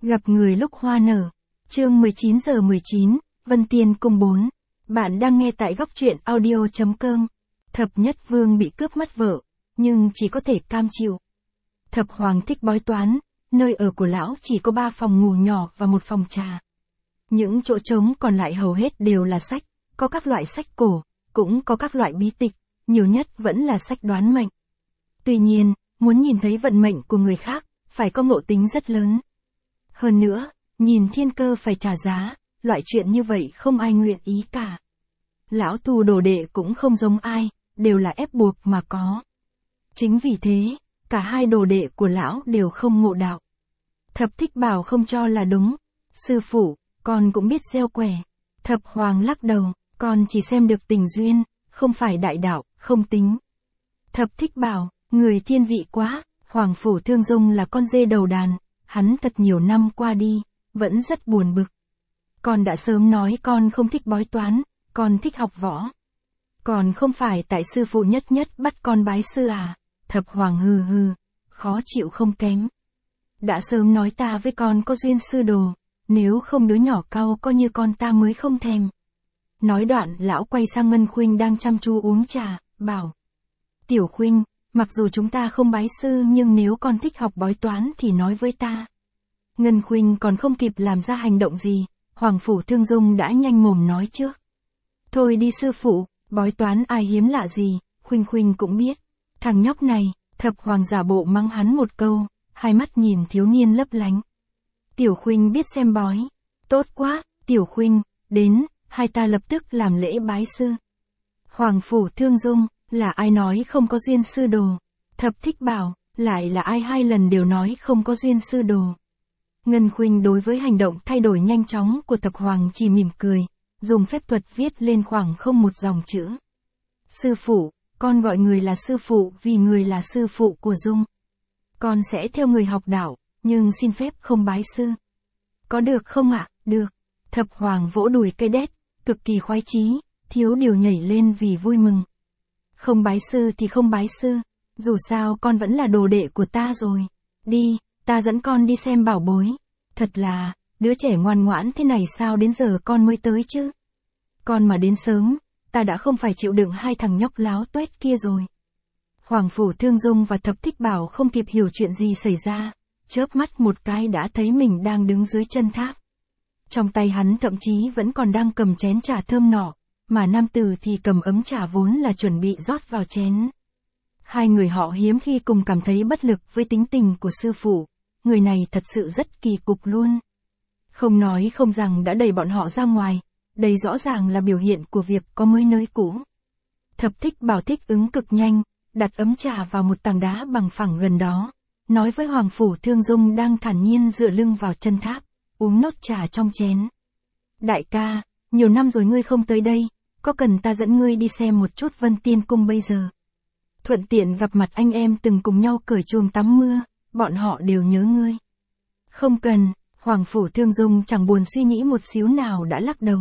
Gặp người lúc hoa nở. Chương 19:19, Vân Tiên Cung 4. Bạn đang nghe tại góc truyện audio.com. Thập Nhất Vương bị cướp mất vợ, nhưng chỉ có thể cam chịu. Thập Hoàng thích bói toán, nơi ở của lão chỉ có 3 phòng ngủ nhỏ và 1 phòng trà. Những chỗ trống còn lại hầu hết đều là sách, có các loại sách cổ, cũng có các loại bí tịch, nhiều nhất vẫn là sách đoán mệnh. Tuy nhiên, muốn nhìn thấy vận mệnh của người khác, phải có ngộ tính rất lớn. Hơn nữa, nhìn thiên cơ phải trả giá, loại chuyện như vậy không ai nguyện ý cả. Lão thu đồ đệ cũng không giống ai, đều là ép buộc mà có. Chính vì thế, cả hai đồ đệ của lão đều không ngộ đạo. Thập Thích Bảo không cho là đúng. Sư phụ, con cũng biết gieo quẻ. Thập Hoàng lắc đầu, con chỉ xem được tình duyên, không phải đại đạo, không tính. Thập Thích Bảo, người thiên vị quá, Hoàng Phủ Thương Dung là con dê đầu đàn, hắn thật nhiều năm qua đi, vẫn rất buồn bực. Con đã sớm nói con không thích bói toán, con thích học võ. Còn không phải tại sư phụ nhất bắt con bái sư à? Thập Hoàng hừ hừ, khó chịu không kém. Đã sớm nói ta với con có duyên sư đồ, nếu không đứa nhỏ cau coi như con ta mới không thèm. Nói đoạn lão quay sang Ngân Khuynh đang chăm chú uống trà, bảo. Tiểu Khuynh, mặc dù chúng ta không bái sư nhưng nếu con thích học bói toán thì nói với ta. Ngân Khuynh còn không kịp làm ra hành động gì, Hoàng Phủ Thương Dung đã nhanh mồm nói trước. Thôi đi sư phụ, bói toán ai hiếm lạ gì, Khuynh cũng biết. Thằng nhóc này, Thập Hoàng giả bộ mắng hắn một câu, hai mắt nhìn thiếu niên lấp lánh. Tiểu Khuynh biết xem bói. Tốt quá, Tiểu Khuynh, đến, hai ta lập tức làm lễ bái sư. Hoàng Phủ Thương Dung, là ai nói không có duyên sư đồ? Thập Thích Bảo, lại là ai 2 lần đều nói không có duyên sư đồ? Ngân Khuynh đối với hành động thay đổi nhanh chóng của Thập Hoàng chỉ mỉm cười, dùng phép thuật viết lên khoảng không một dòng chữ. Sư phụ, con gọi người là sư phụ vì người là sư phụ của Dung. Con sẽ theo người học đạo, nhưng xin phép không bái sư. Có được không ạ? Được. Thập Hoàng vỗ đùi cây đét, cực kỳ khoái chí, thiếu điều nhảy lên vì vui mừng. Không bái sư thì không bái sư, dù sao con vẫn là đồ đệ của ta rồi. Đi, ta dẫn con đi xem bảo bối. Thật là, đứa trẻ ngoan ngoãn thế này sao đến giờ con mới tới chứ? Con mà đến sớm, ta đã không phải chịu đựng 2 thằng nhóc láo tuét kia rồi. Hoàng Phủ Thương Dung và Thập Thích Bảo không kịp hiểu chuyện gì xảy ra, chớp mắt một cái đã thấy mình đang đứng dưới chân tháp. Trong tay hắn thậm chí vẫn còn đang cầm chén trà thơm nọ, mà nam tử thì cầm ấm trà vốn là chuẩn bị rót vào chén. Hai người họ hiếm khi cùng cảm thấy bất lực với tính tình của sư phụ, người này thật sự rất kỳ cục luôn. Không nói không rằng đã đẩy bọn họ ra ngoài, đây rõ ràng là biểu hiện của việc có mới nới cũ. Thập Thích Bảo thích ứng cực nhanh, đặt ấm trà vào một tảng đá bằng phẳng gần đó, nói với Hoàng Phủ Thương Dung đang thản nhiên dựa lưng vào chân tháp, uống nốt trà trong chén. Đại ca, nhiều năm rồi ngươi không tới đây, có cần ta dẫn ngươi đi xem một chút Vân Tiên Cung bây giờ? Thuận tiện gặp mặt anh em từng cùng nhau cởi chuồng tắm mưa, bọn họ đều nhớ ngươi. Không cần, Hoàng Phủ Thương Dung chẳng buồn suy nghĩ một xíu nào đã lắc đầu.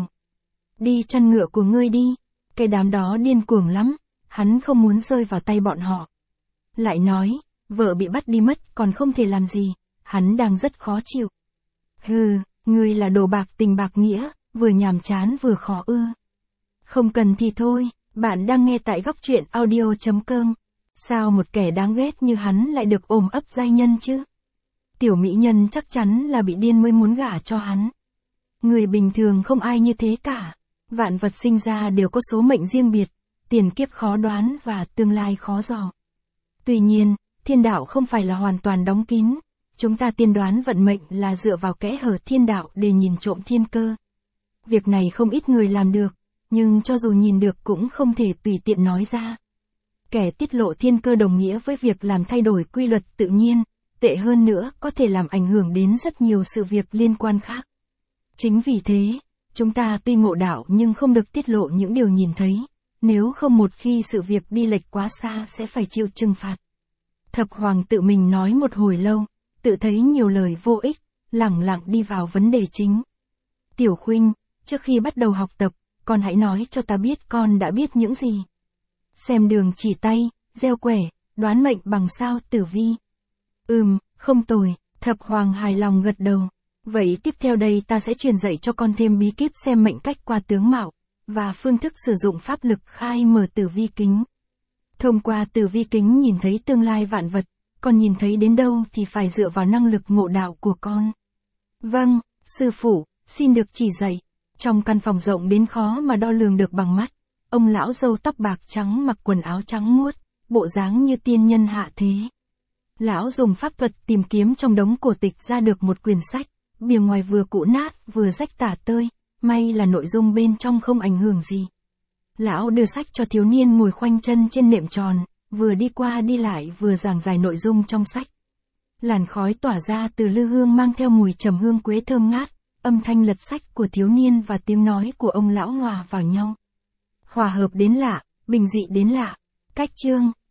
Đi chăn ngựa của ngươi đi, cái đám đó điên cuồng lắm, hắn không muốn rơi vào tay bọn họ. Lại nói, vợ bị bắt đi mất còn không thể làm gì, hắn đang rất khó chịu. Hừ, ngươi là đồ bạc tình bạc nghĩa, vừa nhàm chán vừa khó ưa. Không cần thì thôi, bạn đang nghe tại góc truyện audio.com. Sao một kẻ đáng ghét như hắn lại được ôm ấp giai nhân chứ? Tiểu mỹ nhân chắc chắn là bị điên mới muốn gả cho hắn. Người bình thường không ai như thế cả. Vạn vật sinh ra đều có số mệnh riêng biệt, tiền kiếp khó đoán và tương lai khó dò. Tuy nhiên, thiên đạo không phải là hoàn toàn đóng kín. Chúng ta tiên đoán vận mệnh là dựa vào kẽ hở thiên đạo để nhìn trộm thiên cơ. Việc này không ít người làm được, nhưng cho dù nhìn được cũng không thể tùy tiện nói ra. Kẻ tiết lộ thiên cơ đồng nghĩa với việc làm thay đổi quy luật tự nhiên, tệ hơn nữa có thể làm ảnh hưởng đến rất nhiều sự việc liên quan khác. Chính vì thế, chúng ta tuy ngộ đạo nhưng không được tiết lộ những điều nhìn thấy, nếu không một khi sự việc đi lệch quá xa sẽ phải chịu trừng phạt. Thập Hoàng tự mình nói một hồi lâu, tự thấy nhiều lời vô ích, lẳng lặng đi vào vấn đề chính. Tiểu Khuynh, trước khi bắt đầu học tập, con hãy nói cho ta biết con đã biết những gì. Xem đường chỉ tay, gieo quẻ, đoán mệnh bằng sao tử vi. Không tồi, Thập Hoàng hài lòng gật đầu. Vậy tiếp theo đây ta sẽ truyền dạy cho con thêm bí kíp xem mệnh cách qua tướng mạo, và phương thức sử dụng pháp lực khai mở tử vi kính. Thông qua tử vi kính nhìn thấy tương lai vạn vật, còn nhìn thấy đến đâu thì phải dựa vào năng lực ngộ đạo của con. Vâng, sư phụ, xin được chỉ dạy. Trong căn phòng rộng đến khó mà đo lường được bằng mắt, ông lão râu tóc bạc trắng mặc quần áo trắng muốt, bộ dáng như tiên nhân hạ thế. Lão dùng pháp thuật tìm kiếm trong đống cổ tịch ra được một quyển sách, bìa ngoài vừa cũ nát vừa rách tả tơi, may là nội dung bên trong không ảnh hưởng gì. Lão đưa sách cho thiếu niên ngồi khoanh chân trên nệm tròn, vừa đi qua đi lại vừa giảng giải nội dung trong sách. Làn khói tỏa ra từ lư hương mang theo mùi trầm hương quế thơm ngát, âm thanh lật sách của thiếu niên và tiếng nói của ông lão hòa vào nhau. Hòa hợp đến lạ, bình dị đến lạ. Cách chương